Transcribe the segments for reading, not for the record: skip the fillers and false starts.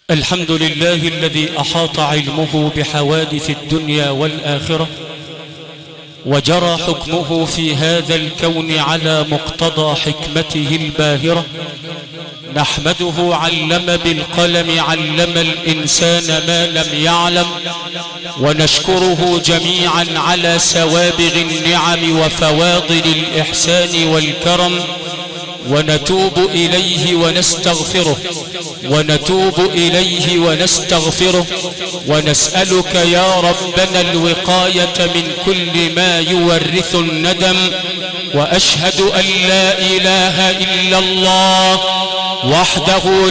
الحمد لله الذي أحاط علمه بحوادث الدنيا والآخرة، وجرى حكمه في هذا الكون على مقتضى حكمته الباهرة. نحمده علم بالقلم علم الإنسان ما لم يعلم، ونشكره جميعا على سوابغ النعم وفواضل الإحسان والكرم، ونتوب إليه ونستغفره ونسألك يا ربنا الوقاية من كل ما يورث الندم. وأشهد أن لا إله إلا الله وحده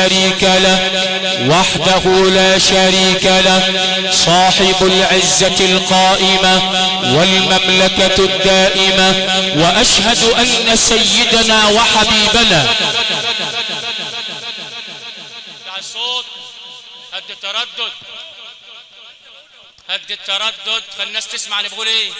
لا شريك له صاحب العزة القائمة والمملكة الدائمة. وأشهد أن سيدنا وحبيبنا الصوت هد التردد خلي الناس تسمع اللي بقول ايه.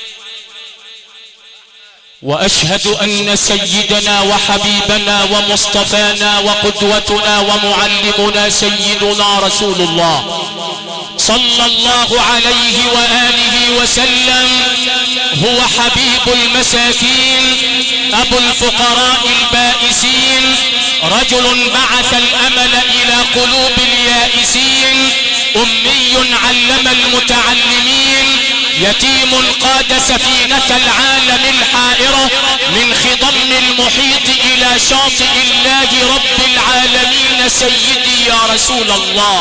وأشهد أن سيدنا وحبيبنا ومصطفانا وقدوتنا ومعلمنا سيدنا رسول الله صلى الله عليه وآله وسلم هو حبيب المساكين أبو الفقراء البائسين، رجل بعث الأمل إلى قلوب اليائسين، أمي علم المتعلمين، يتيم قاد سفينة العالم الحائرة من خضم المحيط إلى شاطئ الله رب العالمين. سيدي يا رسول الله،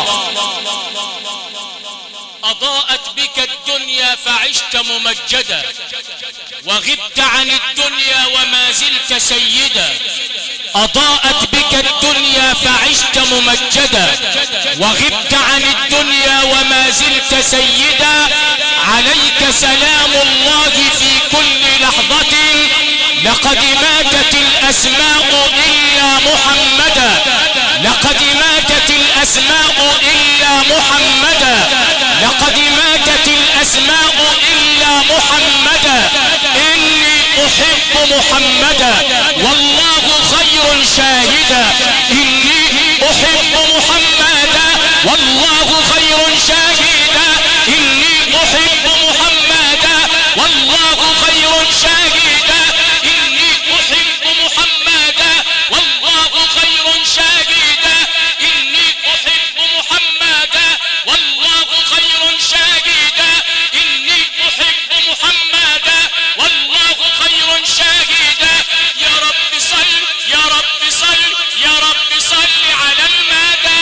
أضاءت بك الدنيا فعشت ممجدا، وغبت عن الدنيا وما زلت سيدا. أضاءت بك الدنيا فعشت ممجدا، وغبت عن الدنيا وما زلت سيدا. عليك سلام الله في كل لحظة، لقد ماتت الأسماء إلا محمدا، لقد ماتت الأسماء إلا محمدا، لقد ماتت الأسماء إلا محمدا. إني أحب محمدا والله خير شاهدا، إني أحب محمدا والله خير شاهدا، إني أحب محمدا والله خير شاهدا، إني أحب محمدا والله خير شاهدا، إني أحب محمدا والله خير شاهدا، إني أحب محمدا والله خير شاهدا. يا رب صل يا رب صل يا رب صل على المدى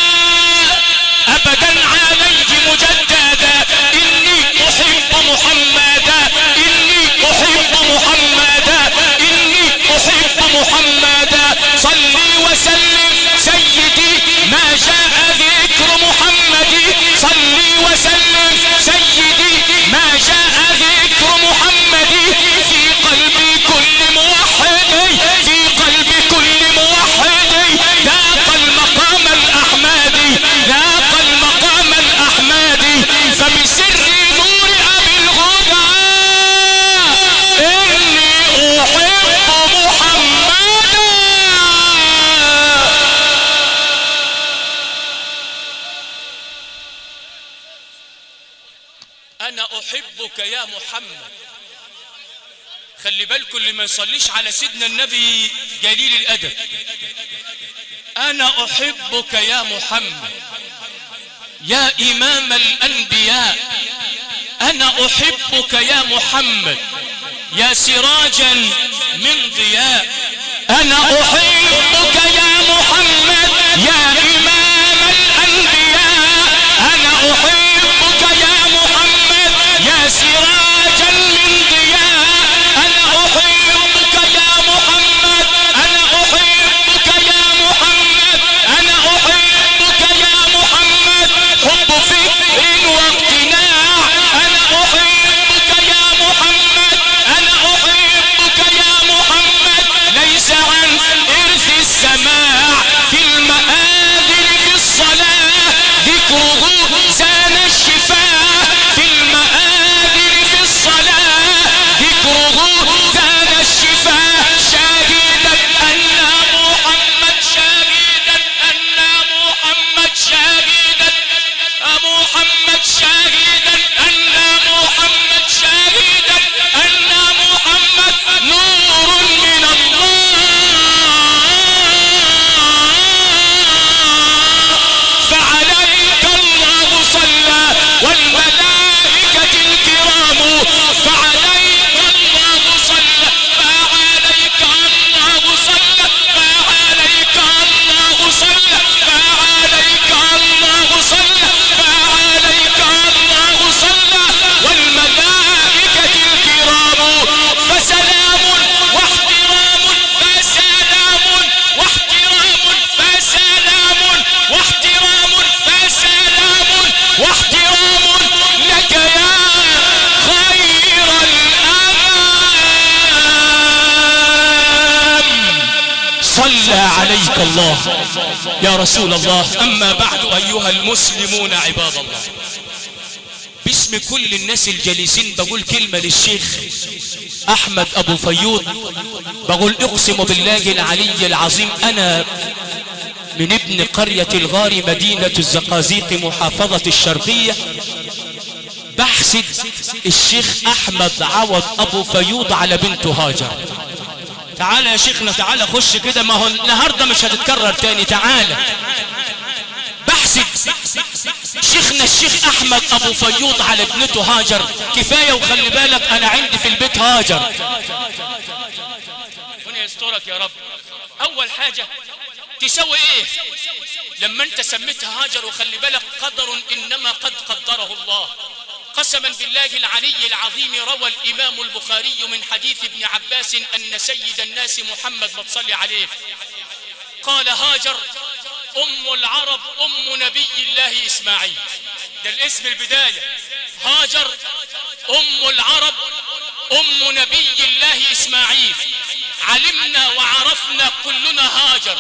أبدا عليه مجددا. إني أحب محمدا، إني أحب محمدا، إني أحب محمدا. صلي وسلم سيدي ما جاء ذكر محمد، صلي وسلم سيدي ما جاء ذكر محمد. في قلب كل موحد، في قلب كل موحد ذاق المقام الأحمدي، ذاق المقام الأحمدي. فبسر نور أبي الهدى إني أحب محمدا. أنا أحبك يا محمد. خلي بالكم اللي ما يصليش على سيدنا النبي جليل الأدب. أنا أحبك يا محمد يا إمام الأنبياء، أنا أحبك يا محمد يا سراجا من ضياء، أنا أحبك يا محمد يا إمام الأنبياء، أنا أحبك يا محمد يا سراجا من ضياء، أنا أحبك يا محمد، أنا أحبك يا محمد، أنا أحبك يا محمد. حب فكر واقتناع، أنا أحبك يا محمد، أنا أحبك يا محمد. ليس عن إرث السماع في المآذن الله يا رسول الله. أما بعد أيها المسلمون عباد الله، باسم كل الناس الجالسين بقول كلمة للشيخ أحمد أبو فيوض، بقول اقسم بالله العلي العظيم أنا من ابن قرية الغار مدينة الزقازيق محافظة الشرقية بحسد الشيخ أحمد عوض أبو فيوض على بنته هاجر. تعالى يا شيخنا، تعالى خش كده، ما هو النهارده مش هتتكرر تاني. تعالى بحسد شيخنا الشيخ أحمد أبو فيوض على ابنته هاجر. كفاية وخلي بالك أنا عندي في البيت هاجر. ربنا يسترك يا رب. أول حاجة تسوي إيه لما أنت سميتها هاجر؟ وخلي بالك قدر إنما قد قدره الله. قسما بالله العلي العظيم روى الإمام البخاري من حديث ابن عباس أن سيد الناس محمد ما تصلي عليه قال هاجر أم العرب أم نبي الله إسماعيل. ده الاسم البداية، هاجر أم العرب أم نبي الله إسماعيل. علمنا وعرفنا كلنا هاجر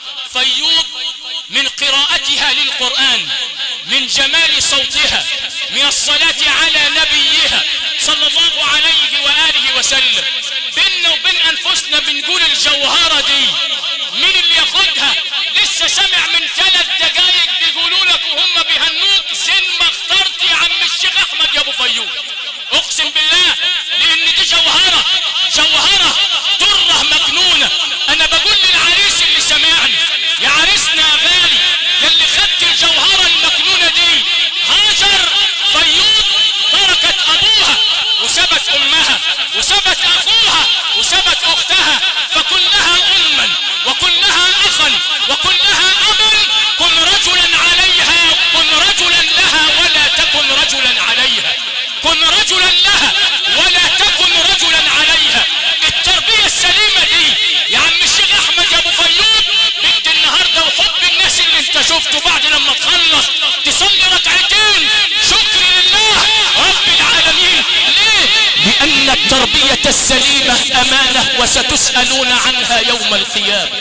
فيوض من قراءتها للقرآن، من جمال صوتها، من الصلاة على نبيها صلى الله عليه وآله وسلم. بيننا وبين أنفسنا بنقول الجوهرة دي مين اللي ياخدها؟ لسه سامع من 3 دقايق بيقولوا لك وهم بيهنوك زين ما اخترت يا عم الشيخ أحمد يا أبو فيوض. أقسم بالله لأن دي جوهرة، جوهرة درة مكنونة. أنا بقول للعريس اللي سمعني يا عريسنا يا غالي يلي خدت الجوهرة المكنونة دي، هاجر فيوض تركت أبوها وسبت أمها وسبت أخوها وسبت أختها، فكلها أما وكلها أخا وكلها أبا. كن رجلا عليها، كن رجلا لها ولا تكن رجلا عليها، كن رجلا لها ولا تكن رجلا عليها. التربية السليمة دي يا عم الشيخ أحمد يا أبو فيوض بنت النهاردة، وحب الناس اللي انت شفته بعد لما تخلص تصلي ركعتين شكر لله رب العالمين. ليه؟ لأن التربية السليمة أمانة وستسألون عنها يوم القيامة.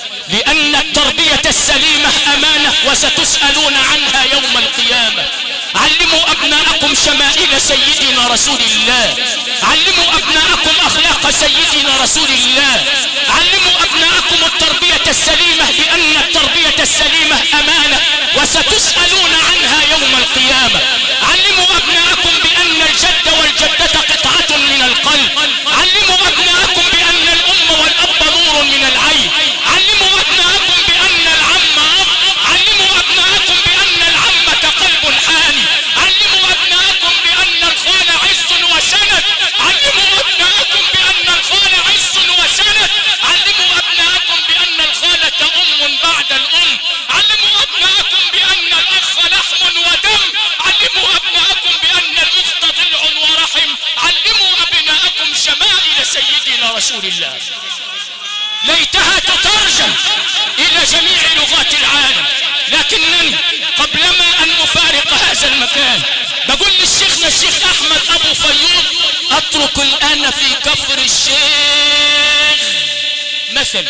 لأن التربية السليمة أمانة وستسألون عنها يوم القيامة. علموا أبناءكم شمائل سيدنا رسول الله، علموا أبناءكم أخلاق سيدنا رسول الله، علموا أبناءكم التربية السليمة، لأن التربية السليمة أمانة وستسألون عنها يوم القيامة. علموا أبناءكم بأن الجد والجدة قطعة من القلب، علموا أبناءكم بأن الأم والأب نور من العين، علموا أبناءكم بأن العم أب، علموا أبناءكم بأن العمة قلب حاني، علموا أبناءكم بأن الخال عز وسند، علموا أبناءكم بأن الخال عز وسند، علموا أبناءكم بأن الخالة أم بعد الأم، علموا أبناءكم بأن الأخ لحم ودم، علموا أبناءكم بأن الأخت ضلع ورحم، علموا أبناءكم شمائل سيدنا رسول الله. ليتها تترجم إلى جميع لغات العالم، لكنني قبلما أن أفارق هذا المكان بقول للشيخنا الشيخ أحمد أبو فيوض أترك الآن في كفر الشيخ مثل،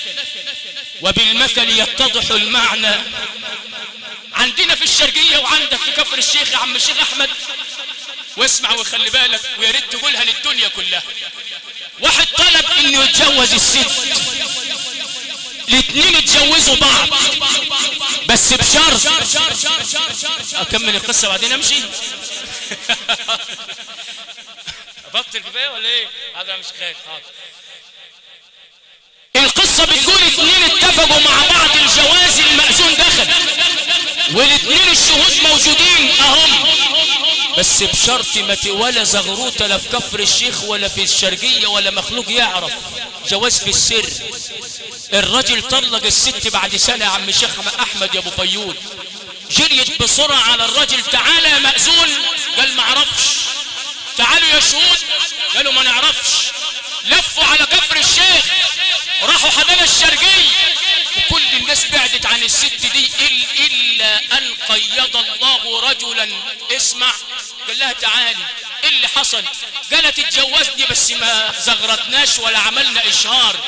وبالمثل يتضح المعنى. عندنا في الشرقية وعندك في كفر الشيخ يا عم الشيخ أحمد، واسمع وخلي بالك ويا ريت تقولها للدنيا كلها. واحد طلب انه يتجوز الست، الاثنين اتجوزوا بعض بس بشرط. اكمل القصة بعدين امشي؟ بطل كفاية ولا ايه؟ هذا مش خير. القصة بتقول اثنين اتفقوا مع بعض الجواز، المأذون دخل والاثنين الشهود موجودين اهم، بس بشرط ما ولا زغروطة لا في كفر الشيخ ولا في الشرقية ولا مخلوق يعرف، جواز في السر. الرجل طلق الست بعد سنة يا عم الشيخ أحمد يا أبو فيوض، جريت بسرعة على الرجل، تعالى يا مأذون، قال ما عرفش. تعالوا يا شهود، قالوا ما نعرفش. لفوا على كفر الشيخ، راحوا حدانا الشرقية، وكل الناس بعدت عن الست دي إلا أن قيض الله رجلا. اسمع، قال لها تعالي، إيه اللي حصل؟ قالت اتجوزني بس ما زغرتناش ولا عملنا إشهار.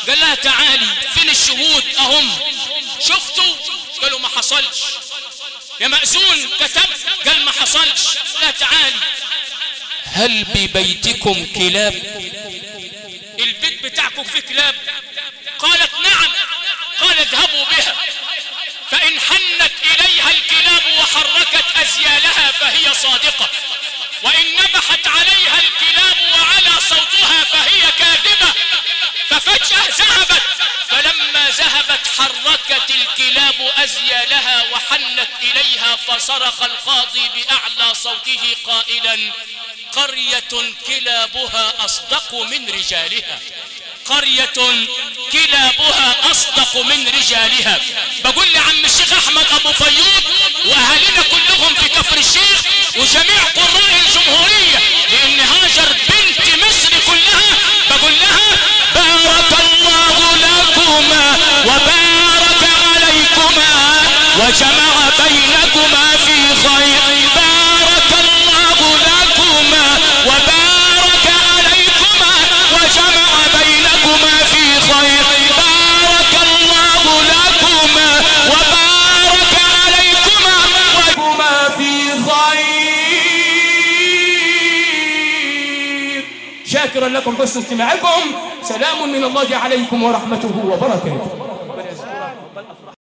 قال لها تعالي فين الشهود اهم شفتوا؟ قالوا ما حصلش. يا مأذون كتبت؟ قال ما حصلش. لا تعالي. هل ببيتكم كلاب؟ البيت بتاعكم فيه كلاب؟ قالت نعم. قال اذهبوا بها، فإن حنت إليها الكلاب وحركت أزيالها فهي صادقة، وإن نبحت عليها الكلاب وعلى صوتها فهي كاذبة. ففجأة ذهبت، فلما ذهبت حركت الكلاب أزيالها وحنت إليها، فصرخ القاضي بأعلى صوته قائلا قرية كلابها أصدق من رجالها، قرية كلابها أصدق من رجالها. بقول لعم الشيخ أحمد أبو فيوض وأهالينا كلهم في كفر الشيخ وجميع قراء الجمهورية، لأن هاجر بنت مصر كلها، بقول لها بارك الله لكما وبارك عليكما وجمع بينكما في خير. بارك الله لكما وبارك عليكما وجمع بينكما في خير. بارك الله لكما وبارك عليكما وجمع في خير. شاكرا لكم حسن استماعكم. سلام من الله عليكم ورحمته وبركاته.